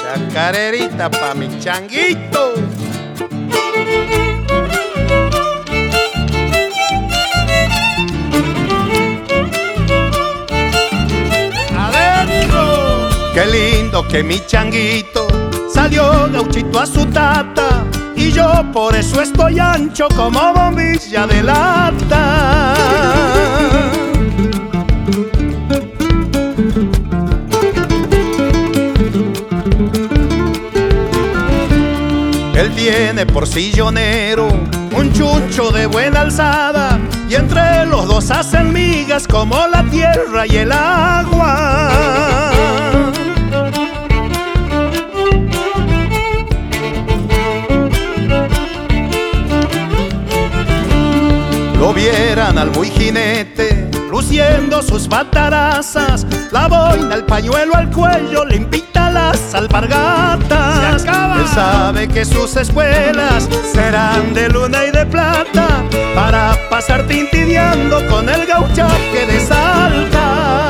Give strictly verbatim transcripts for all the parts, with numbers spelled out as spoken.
Chacarerita pa' mi changuito. ¡Adentro! Qué lindo que mi changuito salió gauchito a su tata, y yo por eso estoy ancho como bombilla de lata. Él tiene por sillonero un chuncho de buena alzada, y entre los dos hacen migas como la tierra y el agua. Lo vieran al muy jinete luciendo sus batarazas, la boina, el pañuelo al cuello, limpita las alpargatas. Él sabe que sus espuelas serán de luna y de plata, para pasar tintineando con el gauchaje de Salta.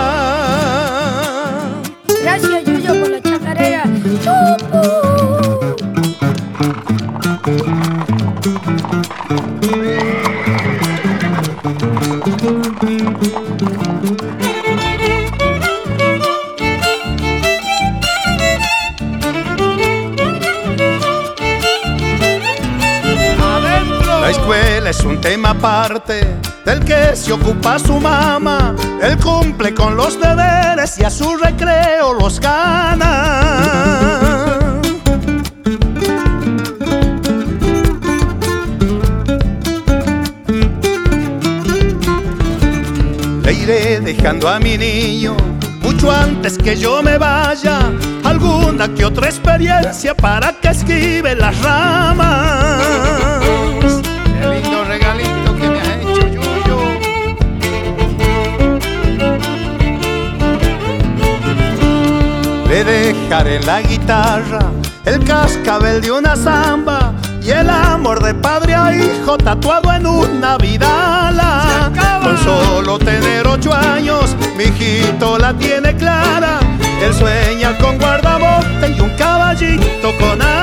Gracias, Yuyo, por la chacarera. ¡Chupu! La escuela es un tema aparte del que se ocupa su mamá. Él cumple con los deberes y a su recreo los gana. Le iré dejando a mi niño mucho antes que yo me vaya, alguna que otra experiencia para que esquive las ramas. Qué lindo regalito que me has hecho, Yuyo. Le dejaré en la guitarra el cascabel de una zamba, y el amor de padre a hijo tatuado en una vidala. Con solo tener ocho años, mi hijito la tiene clara. Él sueña con guardabote y un caballito con